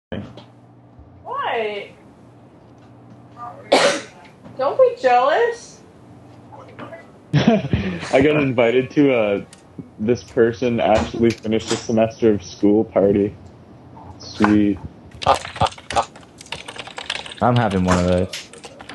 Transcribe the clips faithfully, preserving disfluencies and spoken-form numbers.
What? Don't be jealous. I got invited to uh, this person actually finished a semester of school party. Sweet. I'm having one of those.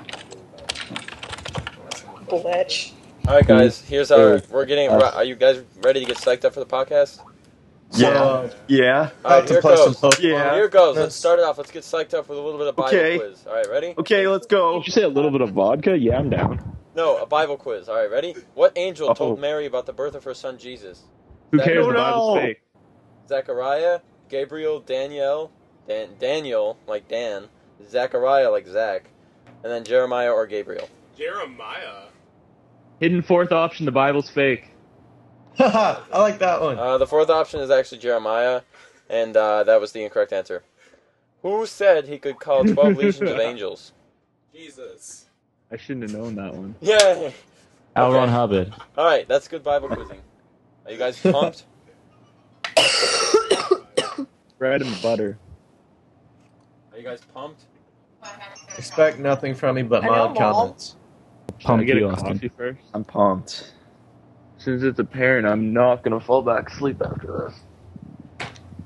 Bitch. Alright guys, here's our, we're getting, are you guys ready to get psyched up for the podcast? Yeah. Yeah. Alright, here it goes. Yeah. Here it goes. Let's start it off. Let's get psyched up with a little bit of Bible Okay. quiz. Alright, ready? Okay, let's go. Did you say a little bit of vodka? Yeah, I'm down. No, a Bible quiz. Alright, ready? What angel Uh-oh. told Mary about the birth of her son Jesus? Who Zach- cares? No, The Bible's no. fake. Zechariah, Gabriel, Daniel, Dan- Daniel, like Dan, Zechariah, like Zach, and then Jeremiah or Gabriel. Jeremiah. Hidden fourth option, the Bible's fake. Haha, I like that one. Uh, the fourth option is actually Jeremiah, and uh, that was the incorrect answer. Who said he could call twelve legions of angels? Jesus. I shouldn't have known that one. Yeah. L. Ron Okay. Hubbard. All right, that's good Bible quizzing. Are you guys pumped? Bread and butter. Are you guys pumped? Expect nothing from me but I know, mild Mom. comments. Can I Pump get you, a Austin. coffee first? I'm pumped. Since it's apparent, I'm not gonna fall back asleep after this.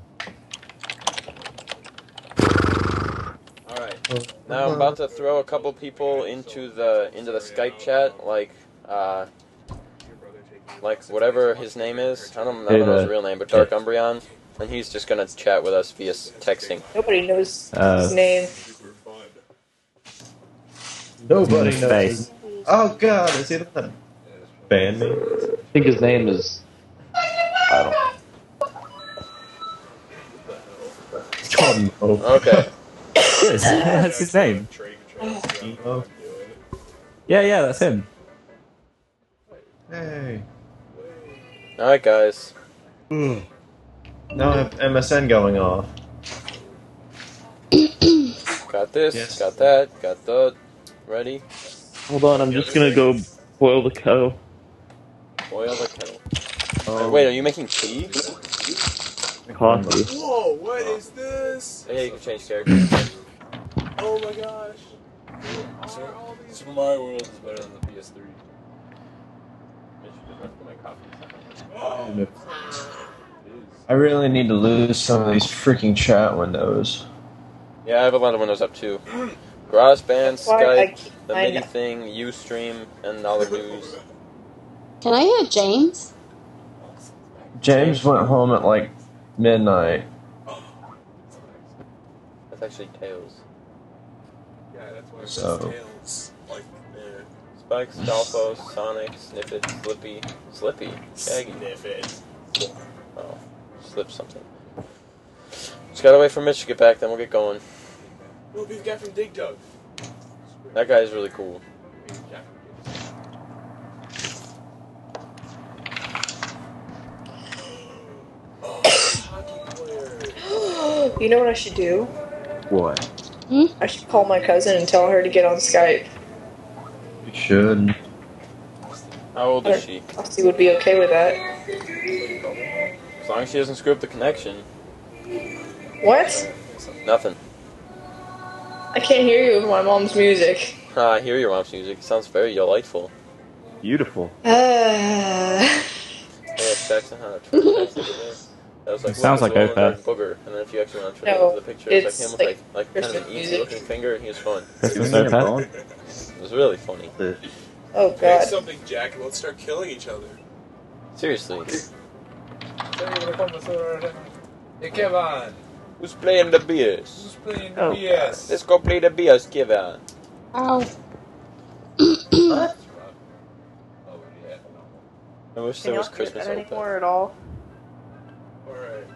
All right. Now I'm about to throw a couple people into the into the Skype chat, like uh, like whatever his name is. I don't, I don't know his real name, but Dark Umbreon, and he's just gonna chat with us via s- texting. Nobody knows Uh, his name. Super fun. Nobody In the knows. face. Oh god, is he the band name? I think his name is. I don't. It's called Mo. Okay. That's his name. Trade control. Mo. Yeah, yeah, that's him. Hey. All right, guys. Now I have M S N going off. Got this. Yes. Got that. Got that. Ready? Hold on, I'm just gonna go boil the kettle. Boil the kettle. Oh, Wait, are you making tea? Coffee. Whoa, what is this? Yeah, you can change characters. Oh my gosh. What are all these? Super Mario World is better than the P S three. I really need to lose some of these freaking chat windows. Yeah, I have a lot of windows up too. GarageBand, Why I Skype, keep the mine MIDI up. thing, Ustream, and all the news. Can I hear James? James went home at like midnight. That's actually Tails. Yeah, that's why it's So- tails. Like, there. Spike, Stalfos, Sonic, Snippet, Slippy, Slippy, Shaggy. Sniff it. Oh, slip something. Just gotta wait for Mitch to get back, then we'll get going. Look, he's guy from Dig Dug. That guy is really cool. Hockey player. You know what I should do? What? I should call my cousin and tell her to get on Skype. You should. How old is she? I'll see would be okay with that. As long as she doesn't screw up the connection. What? Nothing. I can't hear you with my mom's music. Ah, I hear your mom's music. It sounds very delightful. Beautiful. Uh, Hey, it's Jackson had a Twitter text the other day. That was like, It sounds look, like it's a woman Opeth. with a booger. And then if you actually went on Twitter, No, look at the picture, it was it's like him with like like, like kind of an Christmas easy music. looking finger, and he was fun. Christmas Opeth. It was really funny. oh Pick god. something, Jack, and let's start killing each other. Seriously. Hey Kevin, Who's playing the beers? who's playing the Oh. P S? Let's go play the beers, Kevin. Ow. Oh yeah, I wish Can there was y'all hear Christmas that Opeth. anymore at all? Alright.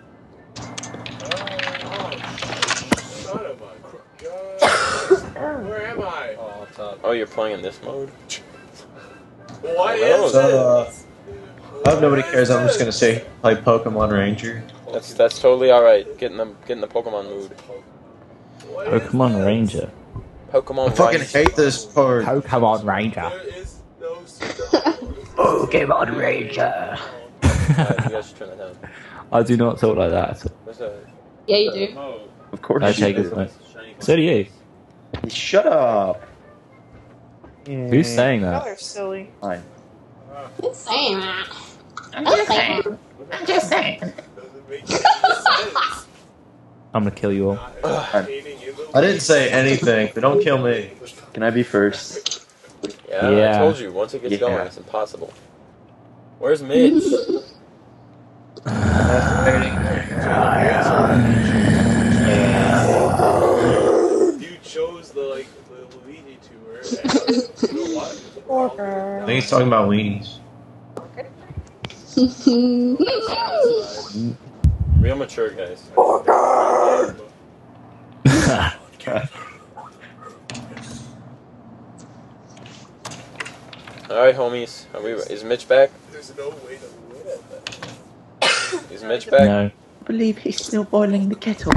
Oh, son of a cr- God. Where am I? oh, on top. Oh, you're playing in this mode? What Oh, is So, uh, it? I hope nobody cares. I'm just gonna say play Pokemon Ranger. That's that's totally alright. Get in the get in the Pokemon mood. What is Pokemon this? Ranger. Pokemon I fucking Rice. hate this part. Pokemon Ranger. There is no Pokemon Ranger. Alright, you guys should turn that down. I do not talk like that at all. What's that? Yeah, you do. mode. Of course I you take do. it. So do you. Shut up. Who's saying Y'all that? are silly. Fine. Who's saying that? I'm just saying. I'm just saying. Doesn't make any sense. I'm gonna kill you all. I didn't say anything, but don't kill me. Can I be first? Yeah, Yeah. I told you, once it gets Yeah. going, it's impossible. Where's Mitch? You chose the like the Luigi tour. You know what? I think he's talking about weenies. Real mature guys. Alright, homies. Are we, is Mitch back? There's no way to win at that. Is Mitch back? No. I believe he's still boiling the kettle.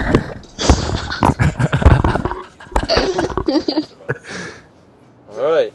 Alright.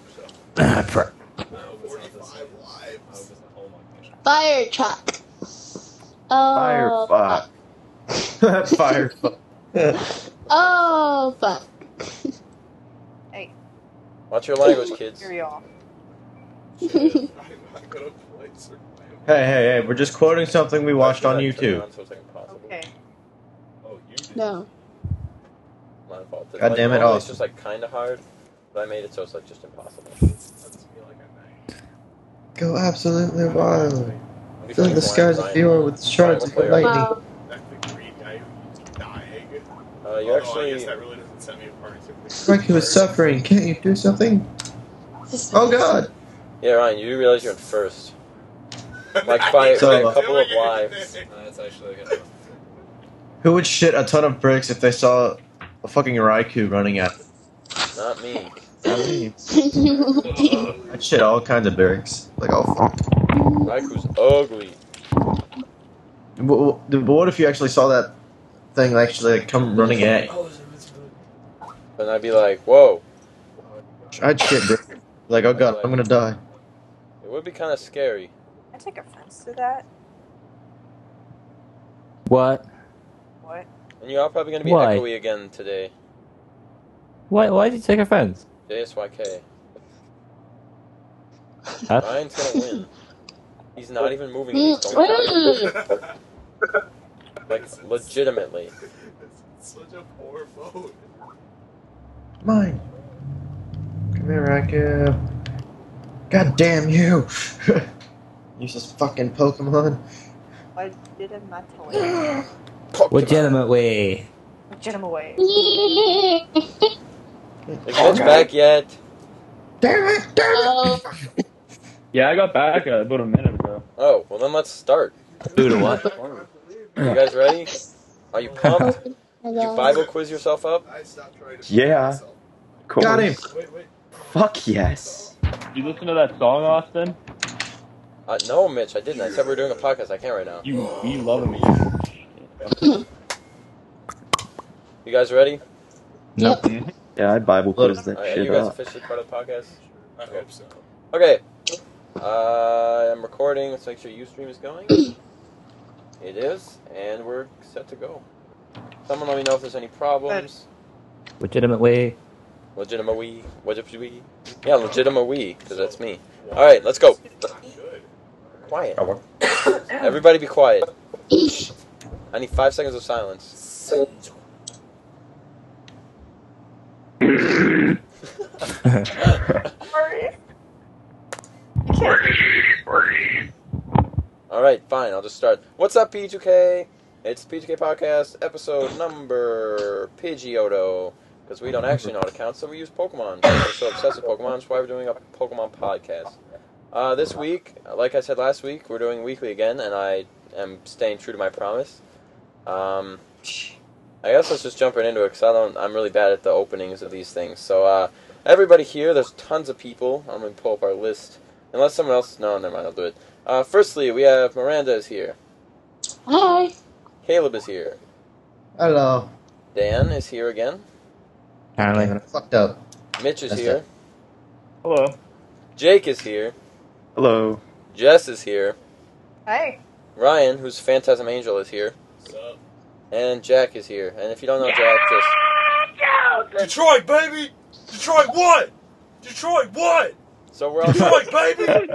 Fire truck. Oh. Fire fuck. Fire fuck. Oh, fuck. Hey, Watch your language, kids. here we are. I'm not gonna play Survival. Hey, hey, hey, we're just quoting something we watched on Turn it YouTube. on so it's like impossible. Okay. Oh, you did. No. My fault. God Like, damn it, normally oh. It's just like kinda hard, but I made it so it's like just impossible. That's me like at night. Go absolutely wild. I'll be Fill playing the skies Ryan. of viewer with shards of Ryan, lightning. Wow. That the green guy who keeps dying. Uh, you Although I actually. guess that really doesn't set me apart. Frank, who is suffering, can't you do something? Oh god! Yeah, Ryan, you do realize you're in first. Like by, So- by a couple of lives. That's actually good. Who would shit a ton of bricks if they saw a fucking Raikou running at them? Not me. I'd shit all kinds of bricks. Like, oh fuck. Raiku's ugly. But, but what if you actually saw that thing actually like, come running at you? Then I'd be like, whoa. I'd shit bricks. Like, oh god, I'm gonna die. It would be kind of scary. I take offense to that. What? What? And you are probably going to be Why? echoey again today. Why? Why did you take offense? J S Y K. Huh? Ryan's going to win. He's not even moving. He's going to Like, legitimately. It's such a poor vote. Mine. Come here, Raikou. God damn you! Useless fucking Pokemon. Why did I not tell you? Legitimate way. Get him away. Is Mitch back yet? Damn it! Damn it! Oh, Yeah, I got back uh, about a minute ago. Oh, well then let's start. Who to what? You guys ready? Are you pumped? Did you hello. Bible quiz yourself up? I stopped trying to Yeah. myself. Of course. Got him! Wait, wait. Fuck yes. Did you listen to that song, Austin? Uh, no, Mitch, I didn't. I said we were doing a podcast. I can't right now. You, we love me. You guys ready? Nope. Yeah, I Bible quiz that Alright, are shit you guys up. officially part of the podcast? I hope so. Okay. Uh, I'm recording. Let's make sure Ustream is going. It is, and we're set to go. Someone let me know if there's any problems. Legitimate way. Legitimate we. Legitimate we. Yeah, legitimate we, because that's me. Alright, let's go. Good. Quiet. Everybody be quiet. I need five seconds of silence. Sorry. You can't. Alright, fine, I'll just start. What's up, P two K? It's the P two K Podcast, episode number Pidgeotto. Because we don't actually know how to count, so we use Pokemon. We're so obsessed with Pokemon, that's why we're doing a Pokemon podcast. Uh, this week, like I said last week, we're doing weekly again, and I am staying true to my promise. Um, I guess let's just jump right into it, because I don't, I'm really bad at the openings of these things. So, uh, everybody here, there's tons of people. I'm going to pull up our list. Unless someone else, no, never mind, I'll do it. Uh, firstly, we have Miranda is here. Hi. Caleb is here. Hello. Dan is here again. Apparently. Man, I fucked up. Mitch is That's here. it. Hello. Jake is here. Hello. Jess is here. Hey. Ryan, who's Phantasm Angel, is here. What's up? And Jack is here. And if you don't know Jack, just... Detroit, baby! Detroit what? Detroit what? So we're all... Detroit, baby!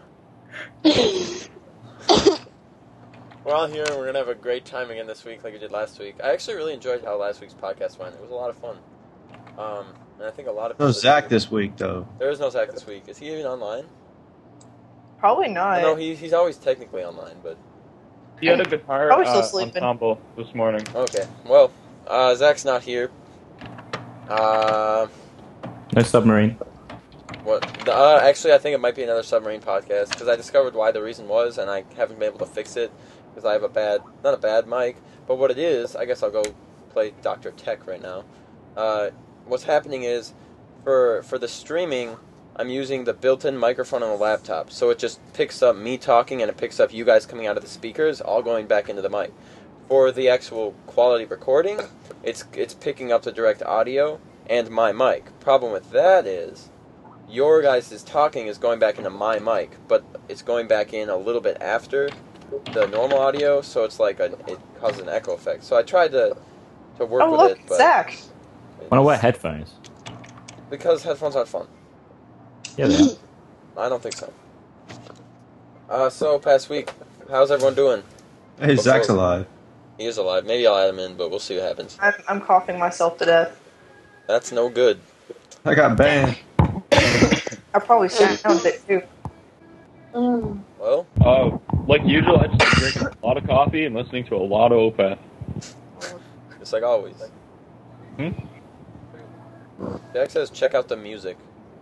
We're all here, and we're going to have a great time again this week like we did last week. I actually really enjoyed how last week's podcast went. It was a lot of fun. Um, and I think a lot of people... No Zach this week, though. There is no Zach this week. Is he even online? Probably not. No, he, he's always technically online, but... He had a guitar Probably still uh, sleeping. ensemble this morning. Okay, well, uh, Zach's not here. Uh, No submarine. what? Uh, actually, I think it might be another submarine podcast, because I discovered why the reason was, and I haven't been able to fix it, because I have a bad, not a bad mic, but what it is, I guess I'll go play Doctor Tech right now. Uh, what's happening is, for for the streaming, I'm using the built-in microphone on the laptop, so it just picks up me talking and it picks up you guys coming out of the speakers, all going back into the mic. For the actual quality recording, it's it's picking up the direct audio and my mic. Problem with that is, your guys' talking is going back into my mic, but it's going back in a little bit after the normal audio, so it's like a, it causes an echo effect. So I tried to to work Oh, with look, it, but Zach. Wanna wear headphones? because headphones aren't fun. Yeah, they are. I don't think so. Uh, so, past week, how's everyone doing? Hey, Zach's alive. He is alive. Maybe I'll add him in, but we'll see what happens. I'm, I'm coughing myself to death. That's no good. I got banned. I probably sound it too. Mm. Well, Oh, like usual, I just drinking a lot of coffee and listening to a lot of Opeth. just like always. Hmm? Jack says check out the music.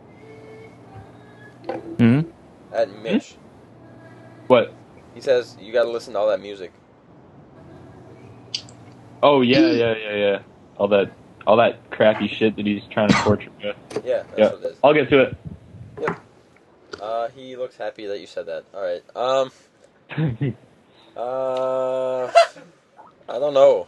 Hmm? At Mitch. What? He says you gotta listen to all that music. Oh yeah, yeah, yeah, yeah. All that, all that crappy shit that he's trying to torture me with. Yeah, that's Yeah, what it is. I'll get to it. Uh, he looks happy that you said that. Alright, um, uh, I don't know.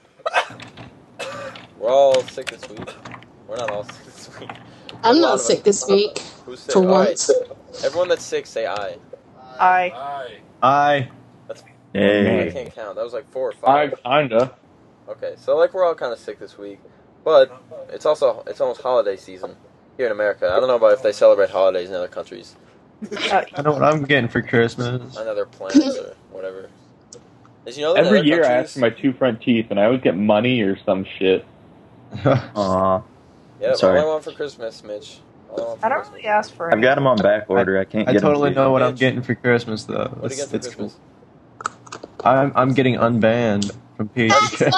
We're all sick this week. We're not all sick this week. I'm A lot not of sick us- this week. Who's sick? For Alright. once. Everyone that's sick, say aye. I. Aye. I. I Hey. can't count. That was like four or I five. kinda. Okay, so like we're all kind of sick this week, but it's also it's almost holiday season here in America. I don't know about if they celebrate holidays in other countries, Uh, I know what I'm getting for Christmas. on other planets or whatever. Did you know that in Every other year I countries- ask for my two front teeth, and I always get money or some shit. Aw. Yeah, Sorry. all I want for Christmas, Mitch. All I want for I don't Christmas. really ask for I've got them on back order. I can't I get 'em totally to you. know what I'm Bitch. getting for Christmas, though. What do you It's, get for it's Christmas? cool. I'm I'm getting unbanned from P H K.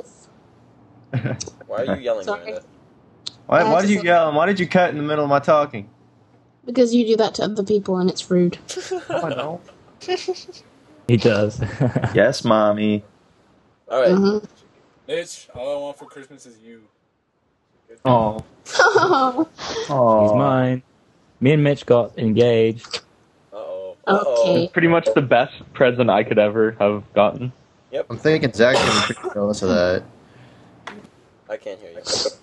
Why are you yelling Sorry. Miranda? Why, I why did just- you yell? Why did you cut in the middle of my talking? Because you do that to other people and it's rude. I know. He does. Yes, mommy. All right, Mhm. Mitch, all I want for Christmas is you. Oh, Oh. He's Aw. mine. Me and Mitch got engaged. uh oh, uh oh. Okay. Pretty much the best present I could ever have gotten. I'm thinking Zach's gonna be pretty jealous of that. I can't hear you.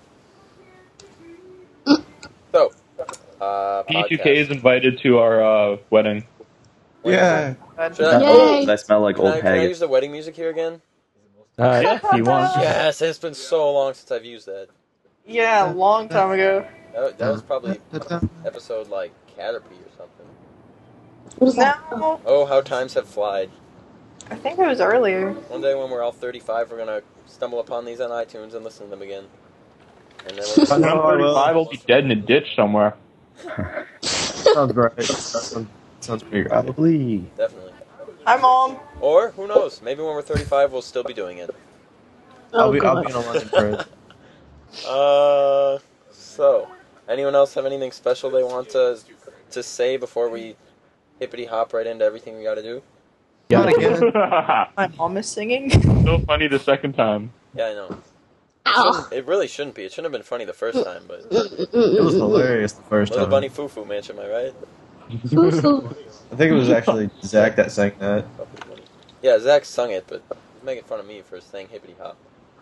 So, uh, P two K is podcast. invited to our uh, wedding. Yeah. Should I, Yay. I smell like can, old I, can I use haggis. the wedding music here again? Uh, yeah, if you want. Yes, it's been so long since I've used that. yeah, a long time ago. That, that was probably episode like Caterpie or something. What is that? No, Oh, how times have flied. I think it was earlier. One day when we're all thirty-five, we're gonna stumble upon these on iTunes and listen to them again. And then we'll I When know I'm I will. thirty-five, I'll be dead in a ditch somewhere. Sounds right. That sounds, sounds pretty right. Probably. definitely. Hi, Mom. Or who knows? Maybe when we're thirty-five, we'll still be doing it. I'll Oh, be I'll God. be in a London first. Uh, so anyone else have anything special they want to to say before we hippity hop right into everything we got to do? Not again. My mom is singing. So funny the second time. Yeah, I know. Ow. Shouldn't- It really shouldn't be. It shouldn't have been funny the first time, but It was hilarious the first Little time. Bunny Foo Foo Manch, am I right? Foo-foo. I think it was actually Zach that sang that. Yeah, Zach sung it, but he's making fun of me for saying hippity hop.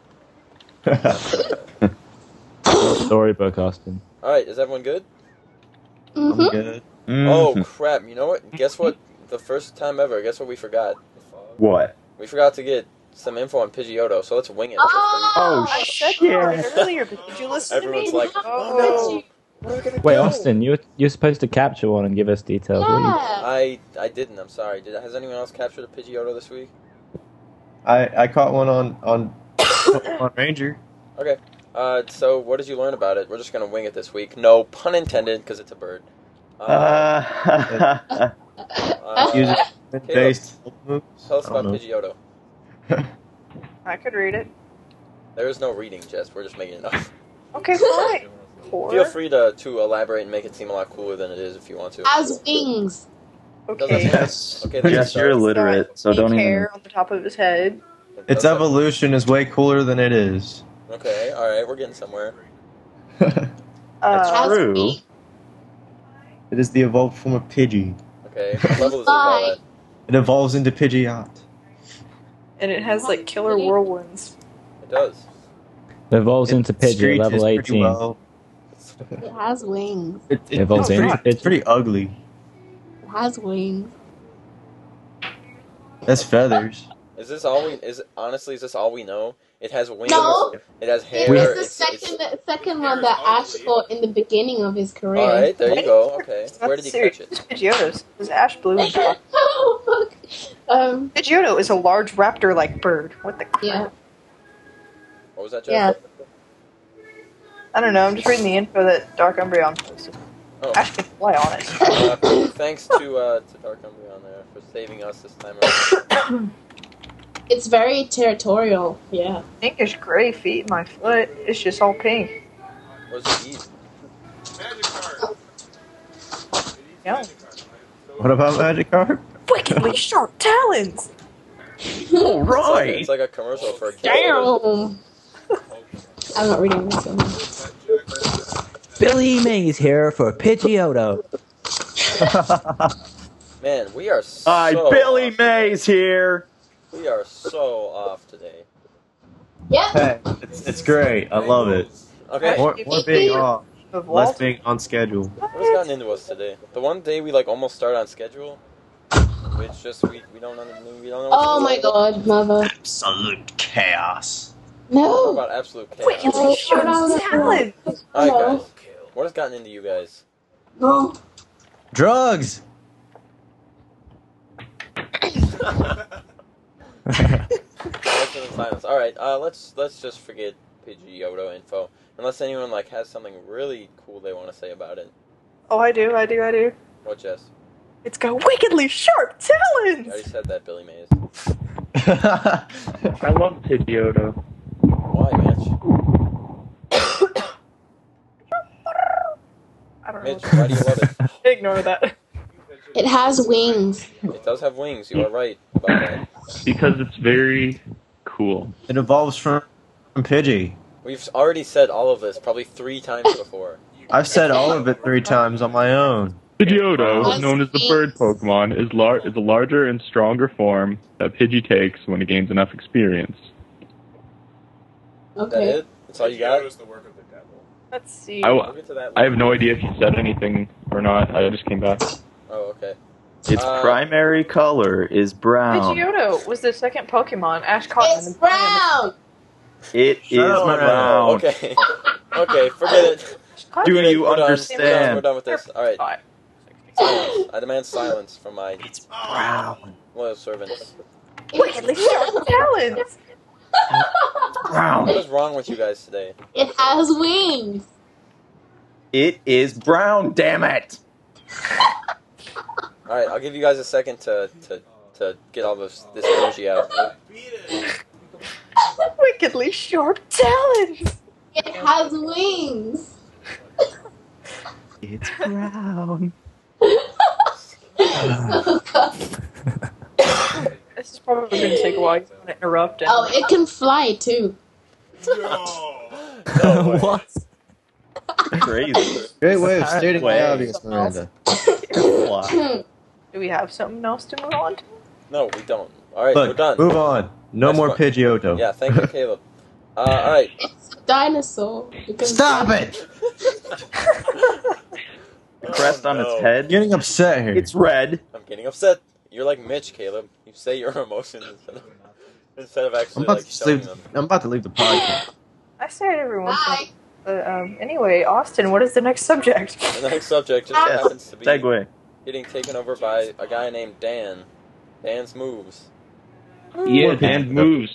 Storybook, Austin. All right, is everyone good? I'm Mhm. good. Oh Mhm. crap! You know what? Guess what? The first time ever. Guess what we forgot? What? We forgot to get some info on Pidgeotto, so let's wing it. Oh, I said that earlier, but did you listen Everyone's to me? like, oh no. Where are we gonna Wait, go? Austin, you you're supposed to capture one and give us details. What are you- Yeah. I I didn't. I'm sorry. Did has anyone else captured a Pidgeotto this week? I I caught one on on on Ranger. Okay. Uh, so what did you learn about it? We're just gonna wing it this week. No pun intended, because it's a bird. Uh, Uh, uh, Using based moves. tell us I don't about know. Pidgeotto. I could read it. There is no reading, Jess. We're just making it up. Okay, fine. Four. Feel free to to elaborate and make it seem a lot cooler than it is if you want to. Has wings. Okay. Yes. Okay, that's yes, a you're start. illiterate, so don't Pink even. hair on the top of his head. Its Okay. evolution is way cooler than it is. Okay, all right, we're getting somewhere. It Uh, True. wings. is the evolved form of Pidgey. Okay, what level is it evolved at? It evolves into Pidgeot. and it has like killer whirlwinds. It does. It evolves It into Pidgey, screeches level pretty eighteen. well. It has wings. It, it, Evolves it's, into pretty, it's Pidgey. pretty ugly. It has wings. That's feathers. Is this all we? Is honestly, is this all we know? It has wings. No. It has hair. It was the it's, second it's, second one that Ash fought in the beginning of his career. all right, there you go. Okay, where did he Serious. catch it? It's Pidgeotto's. It's ash blue and black. Oh fuck. Um. Pidgeotto is a large raptor-like bird. What the crap? Yeah. What was that, Jess? Yeah. I don't know. I'm just reading the info that Dark Umbreon posted. Oh. Ash can fly on it. Uh, thanks to uh, to Dark Umbreon there for saving us this time around. It's very territorial. Yeah. Pinkish gray feet, my foot. It's just all pink. What does it eat? Magic card. Yeah. What about Magikarp? Wickedly sharp talons. All It's like, it's like a commercial for a kid. Damn. I'm not reading this one. Billy Mays here for Pidgeotto. Man, we are so Hi, Billy off. Mays here. We are so off today. Yeah. Hey, it's, it's great. I love it. Okay, More, more being off, Of less Walt. being on schedule. what has gotten into us today? The one day we like almost start on schedule, it's just we, we don't know we don't know. What Oh to my do. god, mother. Absolute chaos. What No. about absolute chaos? Wickedly sharp talons. All right, guys. What has gotten into you guys? No. Drugs. Question in silence. All right, uh, let's let's just forget Pidgeotto info, unless anyone like has something really cool they want to say about it. Oh, I do, I do, I do. What, Jess? It's got wickedly sharp I already talons. said that, Billy Mays. I love Pidgeotto. Why, Mitch? I don't know. Mitch, why do you love it? Ignore that. It has wings. It does have wings. You are right about that. Because it's very cool. It evolves from, from Pidgey. We've already said all of this probably three times before. I've said all of it three times on my own. Pidgeotto, Plus known as the bird Pokemon, is, lar- is a larger and stronger form that Pidgey takes when it gains enough experience. Is that Okay. it? That's all you got? Pidgeotto's the work of the devil. Let's see. I, We'll w- get to that I have later. no idea if you said anything or not. I just came back. Oh, okay. Its Uh, primary color is brown. Pidgeotto was the second Pokemon Ash caught in It's the brown. It is Shut up, brown. Okay. Okay, forget it. Do Forget it. you We're done. understand? We're done. We're done with this. All right. Fine. Silence. I demand silence from my It's brown. loyal servants. Wickedly sharp talons. Brown. What is wrong with you guys today? It has wings. It is brown, damn it! All right, I'll give you guys a second to to, to get all this this energy out. Beat it. Wickedly sharp talons. It has wings. It's brown. Oh god. This is probably going to take a while. You want to interrupt. And Oh, it can fly too. No. What? Crazy. Great way of stating Way. the obvious, Miranda. do we have something else to move on to? No, we don't. All right, we're Look, done. move on. No That's more fine. Pidgeotto. Yeah, thank you, Caleb. Uh, all right. It's a dinosaur. You can Stop fly. it! The crest on no. its I'm head. getting upset here. It's red. I'm getting upset. You're like Mitch, Caleb. You say your emotions instead of Instead of I'm actually about like to showing leave. them. I'm about to leave the podcast. I say it every once in a Bye. while. But, um, anyway, Austin, what is the next subject? The next subject just Yes, happens to be segue. getting taken over by a guy named Dan. Dan's moves. Yeah, Dan moves.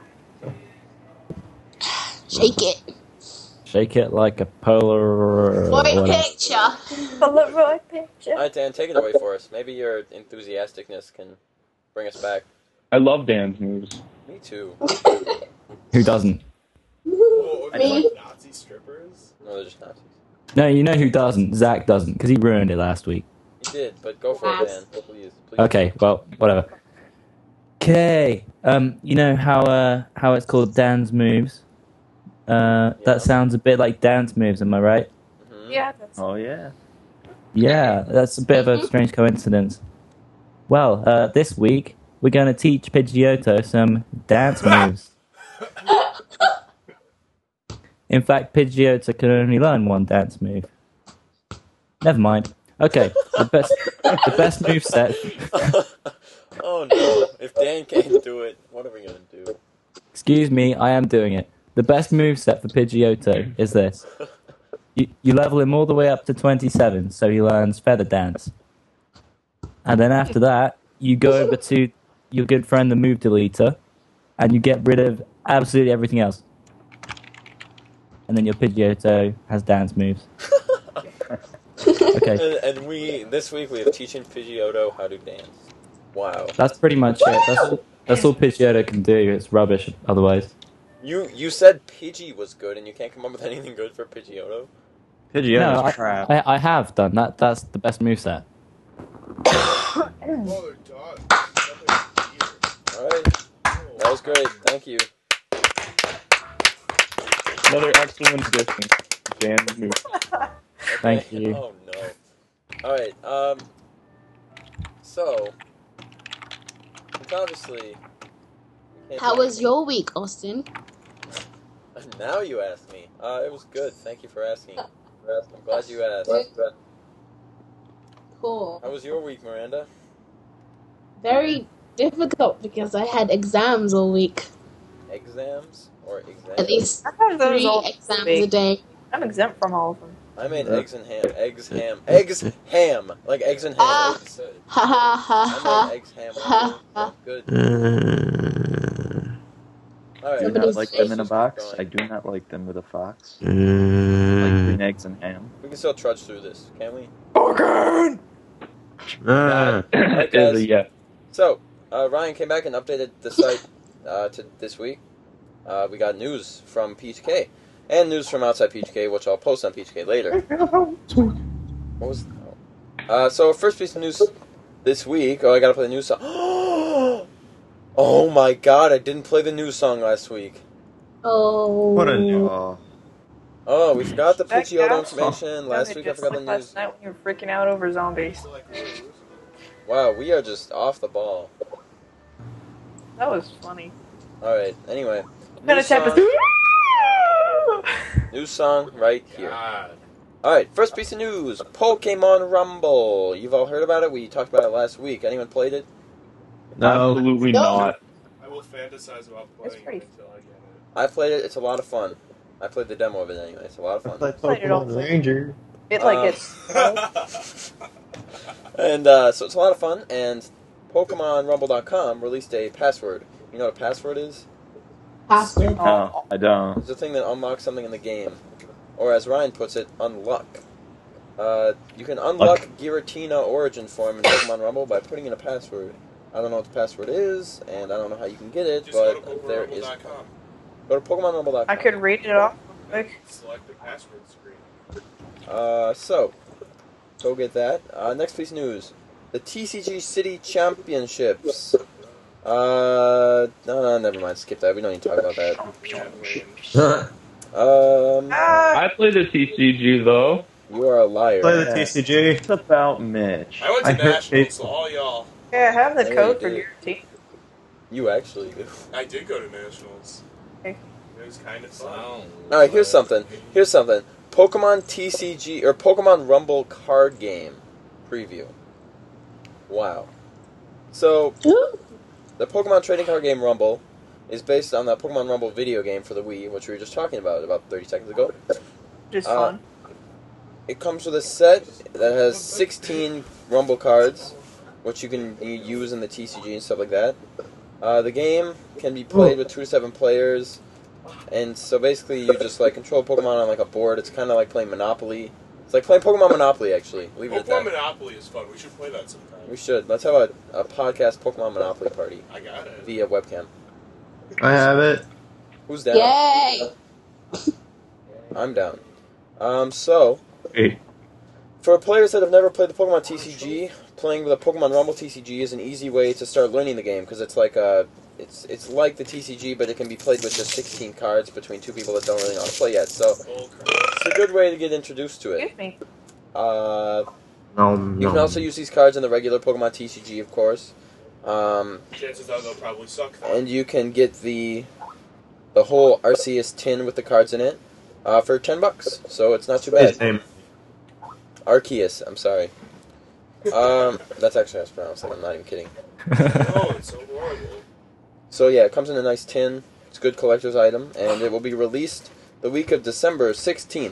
Shake it. Shake it like a polar. Boy whatever. picture. Polaroid picture. Alright, Dan, take it away for us. Maybe your enthusiasticness can bring us back. I love Dan's moves. Me too. Who doesn't? Oh, are they Me. like Nazi strippers? No, they're just Nazis. No, you know who doesn't? Zach doesn't, because he ruined it last week. You did, but go for it, Dan. Please, please. Okay, well, whatever. Okay, um, you know how uh how it's called Dan's moves? Uh, Yeah. that sounds a bit like Dan's moves, am I right? Mhm. Yeah, that's Oh yeah. Yeah, that's a bit of a strange coincidence. Well, uh, this week we're going to teach Pidgeotto some dance moves. In fact, Pidgeotto can only learn one dance move. Never mind. Okay, the best the best move set. Oh no. If Dan can't do it, what are we gonna do? Excuse me, I am doing it. The best move set for Pidgeotto is this. You, you level him all the way up to twenty-seven, so he learns Feather Dance. And then after that, you go over to your good friend the Move Deleter, and you get rid of absolutely everything else. And then your Pidgeotto has dance moves. Okay, And, and we, this week, we have teaching Pidgeotto how to dance. Wow. that's pretty much it. That's all, that's all Pidgeotto can do. It's rubbish otherwise. You you said Pidgey was good, and you can't come up with anything good for Pidgeotto? Pidgeotto's No, I, crap. I, I have done that. That's the best move set. Oh, they're dogs. Alright. That was great. Thank you. Another excellent addition. Dan's moves. Okay. Thank you. Oh no. Alright, um... So... It's obviously... we can't How do was your week, Austin? anything. Now you ask me. Uh, it was good. Thank you for asking. I'm glad you asked. Cool. How was your week, Miranda? Very difficult because I had exams all week. Exams? Or exams? At least I thought that was three all exams big. a day. I'm exempt from all of them. I made eggs and ham. Eggs, ham. Eggs, ham. Like eggs and ham. Ah. Like you said. Ha ha ha I ha. made eggs, ham. Ha, ha. Good. Uh, Alright. do you Nobody's not like them in a Let's box? keep I going. do not like them with a fox. Like green eggs and ham. We can still trudge through this, can't we? Again. Uh, Alright, It is guys. a yeah. So, uh, Ryan came back and updated the site uh, to this week. Uh, we got news from P H K and news from outside P H K, which I'll post on P H K later. What was? Oh. Uh, so, first piece of news this week. Oh, I gotta play the news song. Oh my God! I didn't play the news song last week. Oh. What a oh. Oh, we forgot the That Pidgeotto guy- information. Last Sounded week I just forgot the like last news. night when you were freaking out over zombies. Wow, we are just off the ball. That was funny. Alright, anyway. Gonna News tap song, news song right here. God. Alright, first piece of news. Pokemon Rumble. You've all heard about it? We talked about it last week. Anyone played it? No. Absolutely No. not. I will fantasize about It's playing pretty- it until I get it. I played it. It's a lot of fun. I played the demo of it anyway. It's a lot of I fun. played Played it all. Pokemon Ranger. It like Uh, it's. And uh, so it's a lot of fun. And Pokemon Rumble dot com released a password. You know what a password is? Password. no, I don't. It's a thing that unlocks something in the game. Or as Ryan puts it, unluck. Uh, you can unlock Giratina Origin Form in Pokemon Rumble by putting in a password. I don't know what the password is, and I don't know how you can get it, Just go to but Pokemon there Rumble is. dot com. Go to Pokemon Rumble dot com. I could read it off real quick. Select the password screen. Uh, so, go get that. Uh, next piece of news. The T C G City Championships. Uh, no, no, never mind. Skip that. We don't need to talk about that. Um, Ah, I played the T C G though. you are a liar. Play the T C G. It's about Mitch. I went to I heard Nationals, it- so all y'all. yeah, I have the There code you for do. your team. You actually do. I did go to Nationals. Okay. It was kind of fun. Alright, here's something. Here's something. Pokemon T C G, or Pokemon Rumble card game preview. Wow. So, Ooh. the Pokemon trading card game Rumble is based on the Pokemon Rumble video game for the Wii, which we were just talking about about thirty seconds ago. Just Uh, fun. It comes with a set that has sixteen Rumble cards, which you can you use in the T C G and stuff like that. Uh, the game can be played with two to seven players, and so basically you just like control Pokemon on like a board. It's kind of like playing Monopoly. It's like playing Pokemon Monopoly, actually. Leave it at Pokemon that. Monopoly is fun. We should play that sometime. We should. Let's have a, a podcast Pokemon Monopoly party I got it. via webcam. I have it. Who's down? Yay! I'm down. Um, so, Hey. for players that have never played the Pokemon T C G, playing with a Pokemon Rumble T C G is an easy way to start learning the game, because it's like a, it's it's like the T C G, but it can be played with just sixteen cards between two people that don't really know how to play yet. So, Full crap. it's a good way to get introduced to it. Excuse me. Uh, No, you no. can also use these cards in the regular Pokemon T C G, of course. Um, Chances are they'll probably suck, though. and you can get the the whole Arceus tin with the cards in it uh, for ten bucks. So it's not too bad. His name. Arceus, I'm sorry. Um, that's actually how it's pronounced. Like, I'm not even kidding. Oh, it's so horrible. So yeah, it comes in a nice tin. It's a good collector's item, and it will be released the week of December sixteenth.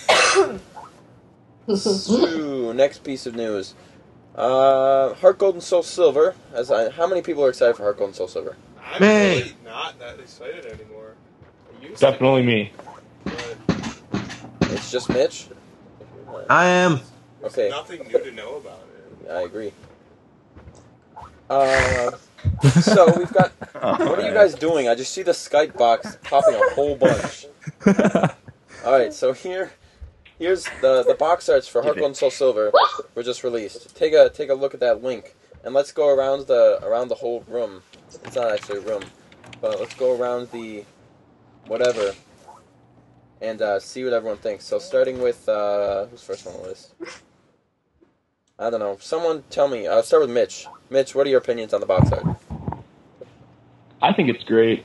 So, next piece of news. Uh, Heart Gold and Soul Silver. As I, how many people are excited for Heart Gold and Soul Silver? I'm Man. really not that excited anymore. I used to Definitely me. be, but It's just Mitch? I am. Okay, nothing new to know about it. I agree. Uh, so we've got... What are you guys doing? I just see the Skype box popping a whole bunch. Alright, so here... Here's the the box arts for Heart Gold and Soul Silver were just released. Take a take a look at that link, and let's go around the around the whole room. It's not actually a room, but let's go around the whatever and uh, see what everyone thinks. So starting with uh, who's first on the list? I don't know. Someone tell me. I'll start with Mitch. Mitch, what are your opinions on the box art? I think it's great.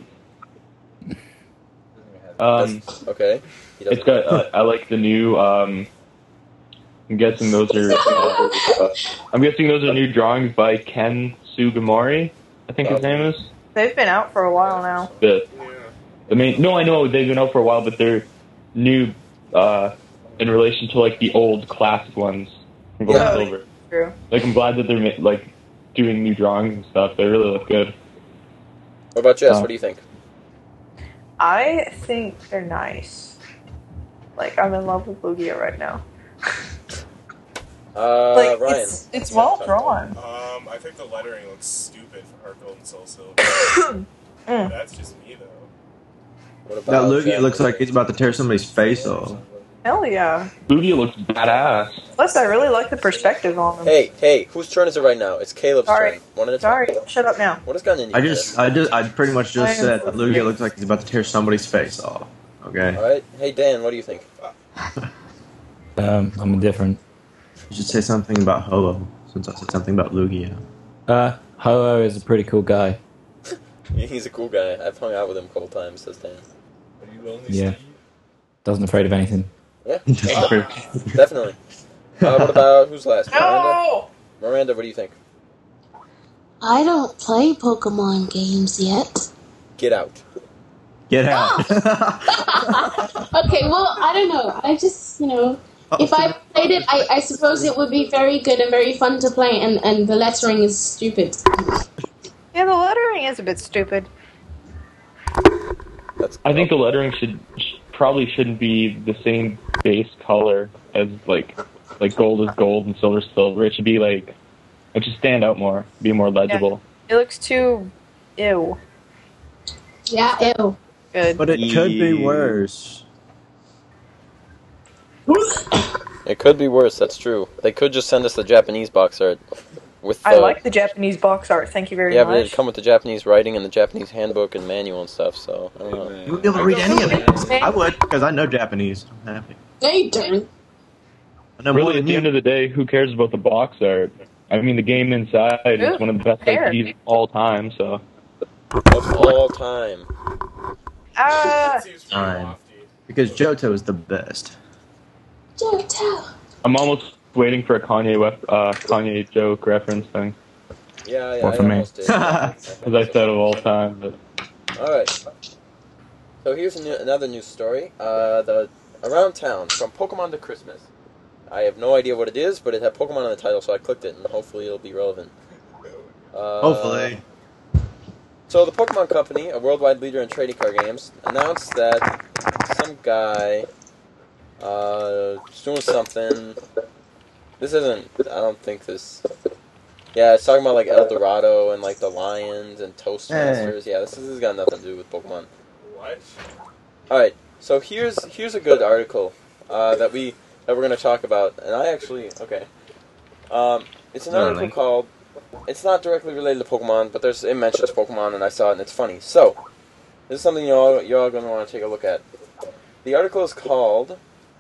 Um, That's- okay. He doesn't- it's got. Uh, I like the new. Um, I'm guessing those are. Uh, uh, I'm guessing those are new drawings by Ken Sugimori. I think his name is. They've been out for a while now. The Yeah. the main. No, I know they've been out for a while, but they're new uh, in relation to like the old classic ones from Gold Yeah. and Silver. True. Like I'm glad that they're ma- like doing new drawings and stuff. They really look good. What about Jess? Uh, What do you think? I think they're nice. Like, I'm in love with Lugia right now. Uh, like, Ryan. it's, it's well drawn. Um, I think the lettering looks stupid for Heart Gold and Soul Silver. Mm. That's just me, though. What about That Lugia Jen? looks like he's about to tear somebody's face off. Hell yeah. Lugia looks badass. Plus, I really like the perspective on them. Hey, hey, whose turn is it right now? It's Caleb's Sorry. turn. One at a time. Sorry, shut up now. What has gotten into I you, just, I just, I pretty much I just am said that Lugia looks like he's about to tear somebody's face off. Okay. Alright. Hey, Dan, what do you think? Um, I'm indifferent. You should say something about Ho-Oh, since I said something about Lugia. Uh, Ho-Oh is a pretty cool guy. He's a cool guy. I've hung out with him a couple times, says Dan. Are you lonely, Yeah. Steve? Doesn't afraid of anything. Yeah, definitely. Uh, what about, who's last? Miranda? No! Miranda, what do you think? I don't play Pokemon games yet. Get out. Get out. Okay, well, I don't know. I just, you know, if I played it, I, I suppose it would be very good and very fun to play, and, and the lettering is stupid. Yeah, the lettering is a bit stupid. That's I think the lettering should sh- probably shouldn't be the same base color as like like gold is gold and silver is silver. It should be like it should stand out more, be more legible. It looks too... ew. Yeah, ew. Good. But it could be worse. It could be worse, that's true. They could just send us the Japanese box art. With the, I like the Japanese box art, thank you very Yeah, but much. it'd come with the Japanese writing and the Japanese handbook and manual and stuff, so I don't know. You would be able to read any of it. I would, because I know Japanese. I'm happy. They don't. I know more Really, than at the you. end of the day, who cares about the box art? I mean, the game inside Ooh, is one of the best fair. R P Gs of all time. So Of all time. Ah, It seems pretty Fine. lofty. Because Johto is the best. Johto. I'm almost waiting for a Kanye West, uh, Kanye joke reference thing, Yeah, yeah, Or I for me. almost did. as I said of all time. But Alright. So here's a new, another news story. Uh, the Around Town, From Pokemon to Christmas. I have no idea what it is, but it had Pokemon in the title, so I clicked it, and hopefully it'll be relevant. Uh, Hopefully. So the Pokemon Company, a worldwide leader in trading card games, announced that some guy uh, is doing something. This isn't, I don't think this... Yeah, it's talking about like El Dorado and like the Lions and Toastmasters. Yeah, this, this has got nothing to do with Pokemon. What? Alright, so here's here's a good article uh, that we that we're going to talk about. And I actually, okay. Um, it's an article called, it's not directly related to Pokemon, but there's it mentions Pokemon and I saw it and it's funny. So, this is something y'all y'all going to want to take a look at. The article is called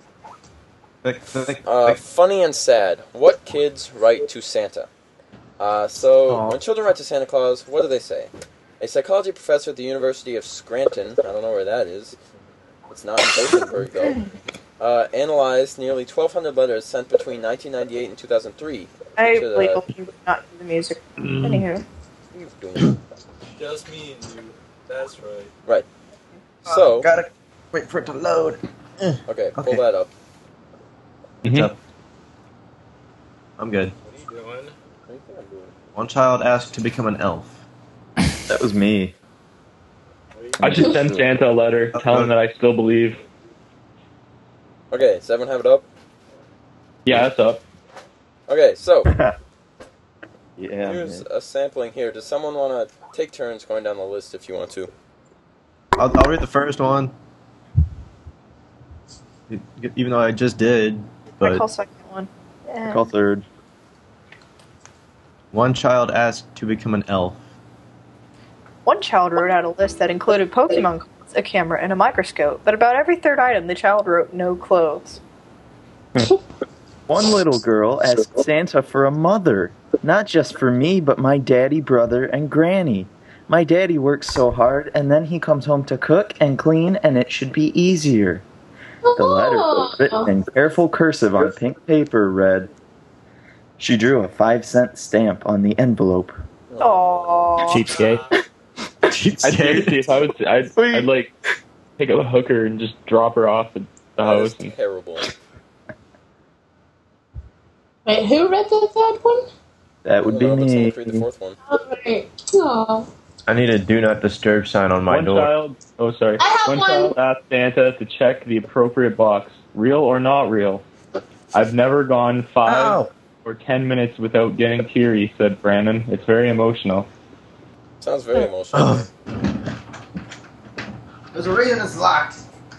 uh, Funny and Sad. What Kids Write to Santa. Uh, so, Aww. When children write to Santa Claus, what do they say? A psychology professor at the University of Scranton, I don't know where that is, it's not in Gothenburg though, uh, analyzed nearly twelve hundred letters sent between nineteen ninety-eight and two thousand three. I labeled you, not the music. Mm. Anywho. What are you doing? Just me and you. That's right. Right. So... Oh, gotta wait for it to load. Okay, pull okay. that up. Mm-hmm. I'm good. What are you doing? What do you think I'm doing? One child asked to become an elf. That was me. I should send Santa a letter, tell him that I still believe. Okay, does everyone have it up? Yeah, it's up. Okay, so... yeah, here's man. a sampling here. Does someone want to take turns going down the list if you want to? I'll, I'll read the first one. Even though I just did. But I call second one. I call third. One child asked to become an elf. One child wrote out a list that included Pokemon cards, a camera, and a microscope, but about every third item the child wrote no clothes. One little girl asked Santa for a mother, not just for me, but my daddy, brother, and granny. My daddy works so hard, and then he comes home to cook and clean, and it should be easier. The letter was written in careful cursive on pink paper read, she drew a five cent stamp on the envelope. Aww. Cheapskate. I'd seriously, if I would, I'd, I'd like take a hooker and just drop her off at the house. That is terrible. Wait, who read the third one? That would be know, me. Read the fourth one. Alright. Aww. I need a do not disturb sign on my one door. Child, oh, sorry. I have one, one. child asked Santa to check the appropriate box, real or not real. I've never gone five Ow. or ten minutes without getting teary, said Brandon. It's very emotional. Sounds very emotional. There's a reason it's locked.